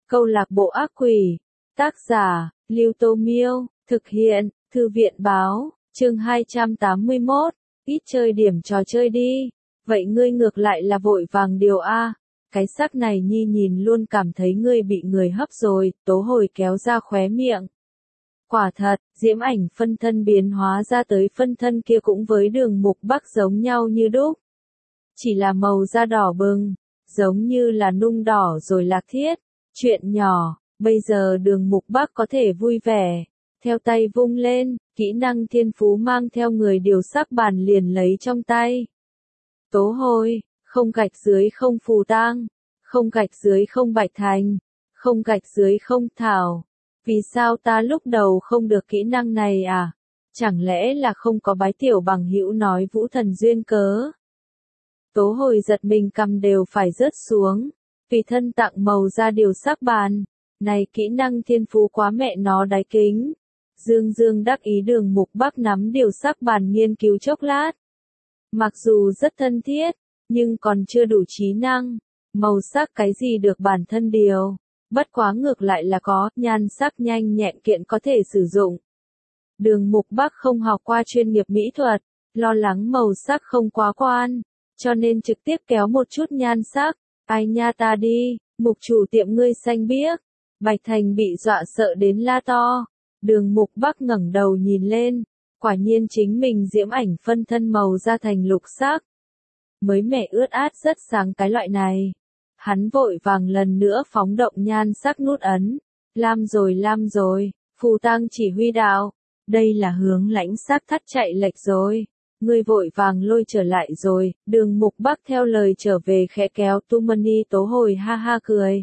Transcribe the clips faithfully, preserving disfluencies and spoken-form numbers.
Câu lạc bộ ác quỷ. Tác giả, Lưu Tô Miêu. Thực hiện, Thư viện Báo. Chương hai trăm tám mươi mốt. Ít chơi điểm trò chơi đi. Vậy ngươi ngược lại là vội vàng điều A. Cái sắc này Nhi nhìn luôn cảm thấy ngươi bị người hấp rồi. Tố Hồi kéo ra khóe miệng. Quả thật, diễm ảnh phân thân biến hóa ra tới phân thân kia cũng với Đường Mục Bắc giống nhau như đúc. Chỉ là màu da đỏ bừng, giống như là nung đỏ rồi lạc thiết. Chuyện nhỏ, bây giờ Đường Mục Bắc có thể vui vẻ. Theo tay vung lên, kỹ năng thiên phú mang theo người điều sắc bàn liền lấy trong tay. Tố Hồi, không gạch dưới không phù tang, không gạch dưới không bạch thành, không gạch dưới không thảo. Vì sao ta lúc đầu không được kỹ năng này à? Chẳng lẽ là không có bái tiểu bằng hữu nói vũ thần duyên cớ? Tố Hồi giật mình cầm đều phải rớt xuống. Vì thân tặng màu ra điều sắc bàn. Này kỹ năng thiên phú quá mẹ nó đáy kính. Dương Dương đắc ý Đường Mục Bắc nắm điều sắc bàn nghiên cứu chốc lát. Mặc dù rất thân thiết, nhưng còn chưa đủ trí năng. Màu sắc cái gì được bản thân điều. Bất quá ngược lại là có, nhan sắc nhanh nhẹn kiện có thể sử dụng. Đường Mục Bắc không học qua chuyên nghiệp mỹ thuật, lo lắng màu sắc không quá quan, cho nên trực tiếp kéo một chút nhan sắc. Ai nha ta đi, Mục chủ tiệm ngươi xanh biếc. Bạch Thành bị dọa sợ đến la to. Đường Mục Bắc ngẩng đầu nhìn lên, quả nhiên chính mình diễm ảnh phân thân màu da thành lục sắc. Mới mẻ ướt át rất sáng cái loại này. Hắn vội vàng lần nữa phóng động nhan sắc nút ấn. Lam rồi lam rồi, phù tang chỉ huy đạo. Đây là hướng lãnh sắc thắt chạy lệch rồi. Ngươi vội vàng lôi trở lại rồi. Đường Mục Bắc theo lời trở về khẽ kéo Tu Mani Tố Hồi ha ha cười.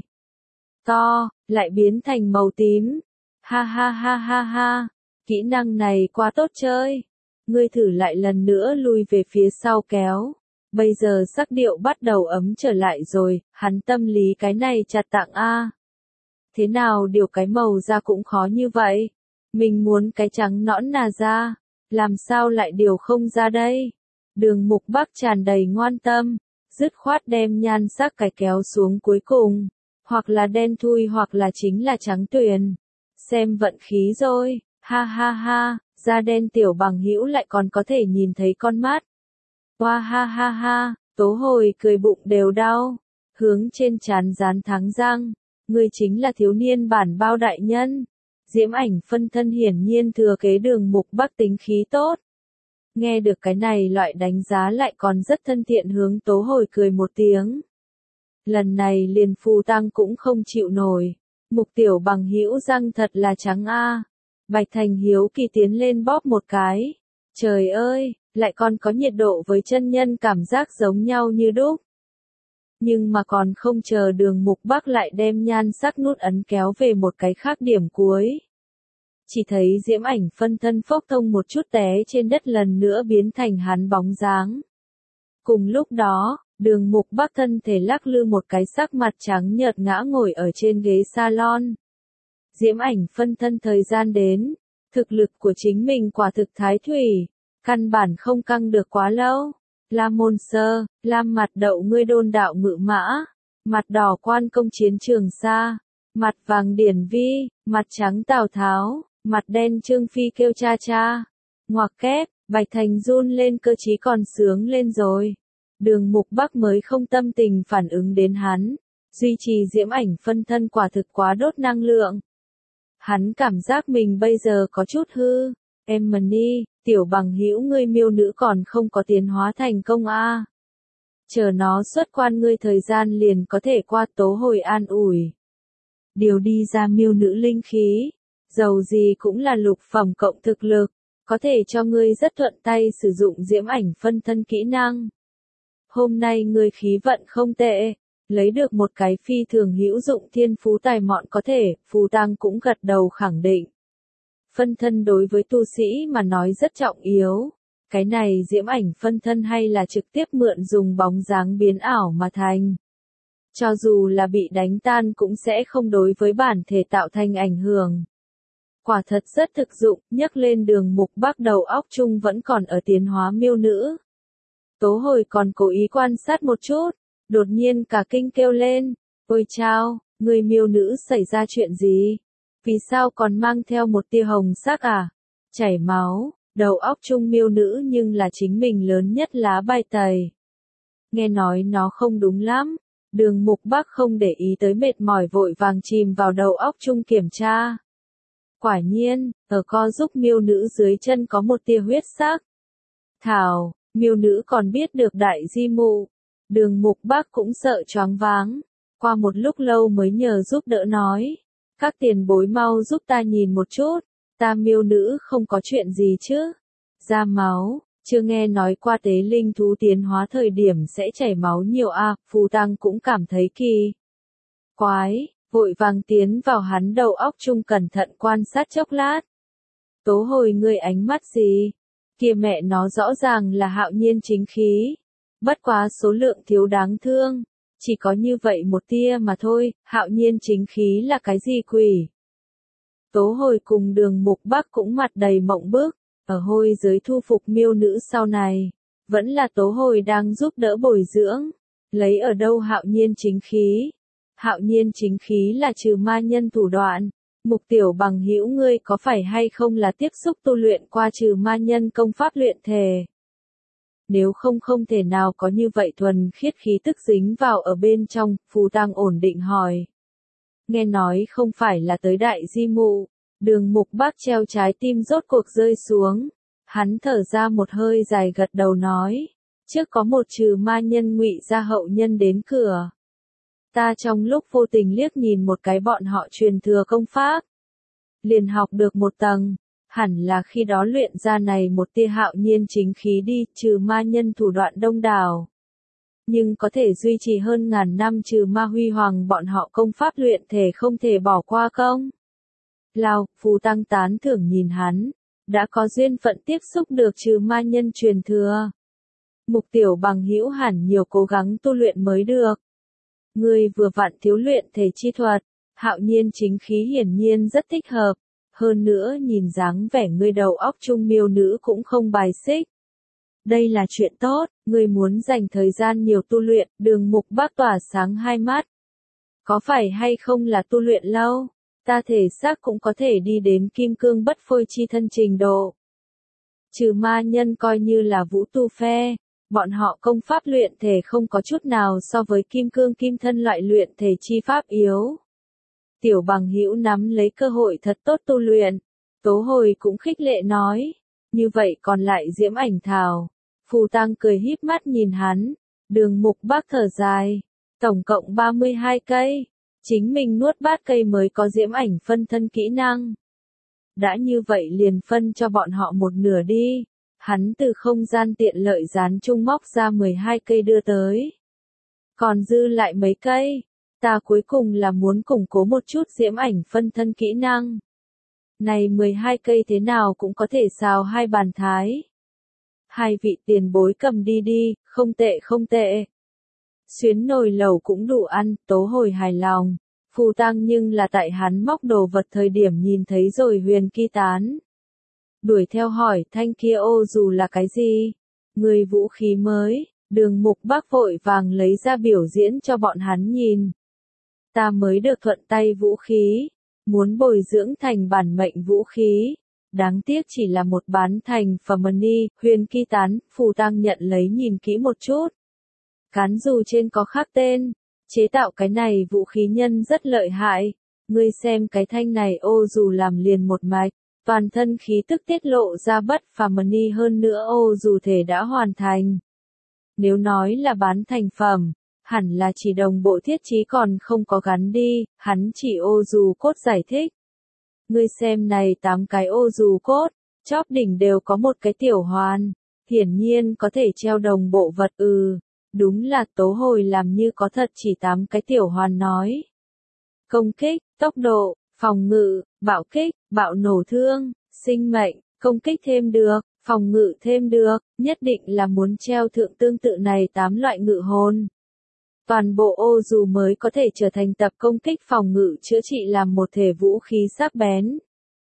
To, lại biến thành màu tím. Ha ha ha ha ha. Kỹ năng này quá tốt chơi. Ngươi thử lại lần nữa lui về phía sau kéo. Bây giờ sắc điệu bắt đầu ấm trở lại rồi, hắn tâm lý cái này chặt tặng A. Thế nào điều cái màu da cũng khó như vậy? Mình muốn cái trắng nõn nà da, làm sao lại điều không ra đây? Đường Mục Bắc tràn đầy ngoan tâm, dứt khoát đem nhan sắc cái kéo xuống cuối cùng, hoặc là đen thui hoặc là chính là trắng tuyền. Xem vận khí rồi, ha ha ha, da đen tiểu bằng hữu lại còn có thể nhìn thấy con mắt. Hoa ha ha ha, Tố Hồi cười bụng đều đau, hướng trên trán dán thắng răng, ngươi chính là thiếu niên bản bao đại nhân. Diễm ảnh phân thân hiển nhiên thừa kế Đường Mục Bắc tính khí tốt. Nghe được cái này loại đánh giá lại còn rất thân thiện hướng Tố Hồi cười một tiếng. Lần này liền phù tang cũng không chịu nổi, Mục tiểu bằng hữu răng thật là trắng a. Bạch Thành hiếu kỳ tiến lên bóp một cái. Trời ơi! Lại còn có nhiệt độ với chân nhân cảm giác giống nhau như đúc. Nhưng mà còn không chờ Đường Mục Bắc lại đem nhan sắc nút ấn kéo về một cái khác điểm cuối. Chỉ thấy diễm ảnh phân thân phốc thông một chút té trên đất lần nữa biến thành hắn bóng dáng. Cùng lúc đó, Đường Mục Bắc thân thể lắc lư một cái sắc mặt trắng nhợt ngã ngồi ở trên ghế salon. Diễm ảnh phân thân thời gian đến, thực lực của chính mình quả thực thái thủy. Căn bản không căng được quá lâu. Lam Môn Sơ, Lam Mặt Đậu ngươi đôn đạo ngự mã, mặt đỏ quan công chiến trường xa, mặt vàng Điển Vi, mặt trắng Tào Tháo, mặt đen Trương Phi kêu cha cha. Ngoặc kép, Bạch Thành run lên cơ trí còn sướng lên rồi. Đường Mục Bắc mới không tâm tình phản ứng đến hắn. Duy trì diễm ảnh phân thân quả thực quá đốt năng lượng. Hắn cảm giác mình bây giờ có chút hư. Em Mani, tiểu bằng hữu ngươi miêu nữ còn không có tiến hóa thành công a. À. Chờ nó xuất quan ngươi thời gian liền có thể qua. Tố Hồi an ủi. Điều đi ra miêu nữ linh khí, dầu gì cũng là lục phẩm cộng thực lực, có thể cho ngươi rất thuận tay sử dụng diễm ảnh phân thân kỹ năng. Hôm nay ngươi khí vận không tệ, lấy được một cái phi thường hữu dụng thiên phú tài mọn có thể, phù tang cũng gật đầu khẳng định. Phân thân đối với tu sĩ mà nói rất trọng yếu. Cái này diễm ảnh phân thân hay là trực tiếp mượn dùng bóng dáng biến ảo mà thành. Cho dù là bị đánh tan cũng sẽ không đối với bản thể tạo thành ảnh hưởng. Quả thật rất thực dụng, nhắc lên Đường Mục Bắc đầu óc chung vẫn còn ở tiến hóa miêu nữ. Tố Hồi còn cố ý quan sát một chút, đột nhiên cả kinh kêu lên. Ôi chao, Người miêu nữ xảy ra chuyện gì? Vì sao còn mang theo một tia hồng sắc à? Chảy máu, đầu óc Trung miêu nữ nhưng là chính mình lớn nhất lá bài tẩy. Nghe nói nó không đúng lắm. Đường Mục Bắc không để ý tới mệt mỏi vội vàng chìm vào đầu óc Trung kiểm tra. Quả nhiên, ở co giúp miêu nữ dưới chân có một tia huyết sắc. Thảo, miêu nữ còn biết được đại di mụ. Đường Mục Bắc cũng sợ choáng váng. Qua một lúc lâu mới nhờ giúp đỡ nói. Các tiền bối mau giúp ta nhìn một chút. Ta miêu nữ không có chuyện gì chứ. Ra máu, chưa nghe nói qua tế linh thú tiến hóa thời điểm sẽ chảy máu nhiều à, Phù Tăng cũng cảm thấy kỳ. Quái, vội vàng tiến vào hắn đầu óc Trung cẩn thận quan sát chốc lát. Tố Hồi ngươi ánh mắt gì? Kìa mẹ nó rõ ràng là hạo nhiên chính khí. Bất quá số lượng thiếu đáng thương. Chỉ có như vậy một tia mà thôi, hạo nhiên chính khí là cái gì quỷ? Tố Hồi cùng Đường Mục Bắc cũng mặt đầy mộng bức, ở hôi giới thu phục miêu nữ sau này, vẫn là Tố Hồi đang giúp đỡ bồi dưỡng, lấy ở đâu hạo nhiên chính khí? Hạo nhiên chính khí là trừ ma nhân thủ đoạn, Mục Tiểu bằng hữu ngươi có phải hay không là tiếp xúc tu luyện qua trừ ma nhân công pháp luyện thể? Nếu không không thể nào có như vậy thuần khiết khí tức dính vào ở bên trong, Phù Tăng ổn định hỏi. Nghe nói không phải là tới đại di mụ, Đường Mục Bắc treo trái tim rốt cuộc rơi xuống. Hắn thở ra một hơi dài gật đầu nói. Trước có một trừ ma nhân ngụy gia hậu nhân đến cửa. Ta trong lúc vô tình liếc nhìn một cái bọn họ truyền thừa công pháp. Liền học được một tầng. Hẳn là khi đó luyện ra này một tia hạo nhiên chính khí đi, trừ ma nhân thủ đoạn đông đảo. Nhưng có thể duy trì hơn ngàn năm trừ ma huy hoàng bọn họ công pháp luyện thể không thể bỏ qua không? Lao, Phù Tăng tán thưởng nhìn hắn, đã có duyên phận tiếp xúc được trừ ma nhân truyền thừa. Mục Tiểu bằng hữu hẳn nhiều cố gắng tu luyện mới được. Ngươi vừa vặn thiếu luyện thể chi thuật, hạo nhiên chính khí hiển nhiên rất thích hợp. Hơn nữa nhìn dáng vẻ ngươi đầu óc Trung miêu nữ cũng không bài xích. Đây là chuyện tốt, ngươi muốn dành thời gian nhiều tu luyện, Đường Mục Bắc tỏa sáng hai mắt. Có phải hay không là tu luyện lâu, ta thể xác cũng có thể đi đến kim cương bất phôi chi thân trình độ. Trừ ma nhân coi như là vũ tu phe, bọn họ công pháp luyện thể không có chút nào so với kim cương kim thân loại luyện thể chi pháp yếu. Tiểu bằng hữu nắm lấy cơ hội thật tốt tu luyện. Tố Hồi cũng khích lệ nói. Như vậy còn lại Diễm Ảnh Thảo. Phù Tăng cười híp mắt nhìn hắn. Đường Mục Bắc thở dài. Tổng cộng ba mươi hai cây. Chính mình nuốt bát cây mới có Diễm Ảnh phân thân kỹ năng. Đã như vậy liền phân cho bọn họ một nửa đi. Hắn từ không gian tiện lợi gián trung móc ra mười hai cây đưa tới. Còn dư lại mấy cây. Ta cuối cùng là muốn củng cố một chút Diễm Ảnh phân thân kỹ năng. Này mười hai cây thế nào cũng có thể xào hai bàn thái. Hai vị tiền bối cầm đi đi, không tệ không tệ. Xuyến nồi lẩu cũng đủ ăn, Tố Hồi hài lòng. Phù Tăng nhưng là tại hắn móc đồ vật thời điểm nhìn thấy rồi huyền kỳ tán. Đuổi theo hỏi thanh kia ô dù là cái gì? Người vũ khí mới, Đường Mục Bắc vội vàng lấy ra biểu diễn cho bọn hắn nhìn. Ta mới được thuận tay vũ khí, muốn bồi dưỡng thành bản mệnh vũ khí. Đáng tiếc chỉ là một bán thành phẩm ni, huyền kỳ tán, Phù Tăng nhận lấy nhìn kỹ một chút. Cán dù trên có khắc tên, chế tạo cái này vũ khí nhân rất lợi hại. Ngươi xem cái thanh này ô dù làm liền một mạch, toàn thân khí tức tiết lộ ra bất phàm ni hơn nữa ô dù thể đã hoàn thành. Nếu nói là bán thành phẩm, hẳn là chỉ đồng bộ thiết trí còn không có gắn đi, hắn chỉ ô dù cốt giải thích. Ngươi xem này tám cái ô dù cốt, chóp đỉnh đều có một cái tiểu hoàn, hiển nhiên có thể treo đồng bộ vật ừ, đúng là Tố Hồi làm như có thật chỉ tám cái tiểu hoàn nói. Công kích, tốc độ, phòng ngự, bạo kích, bạo nổ thương, sinh mệnh, công kích thêm được, phòng ngự thêm được, nhất định là muốn treo thượng tương tự này tám loại ngự hồn. Toàn bộ ô dù mới có thể trở thành tập công kích phòng ngự chữa trị làm một thể vũ khí sắc bén.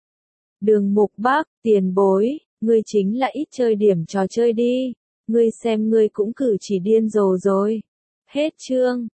Đường Mục Bắc, tiền bối, ngươi chính là ít chơi điểm trò chơi đi, ngươi xem ngươi cũng cử chỉ điên rồ rồi. Hết chương.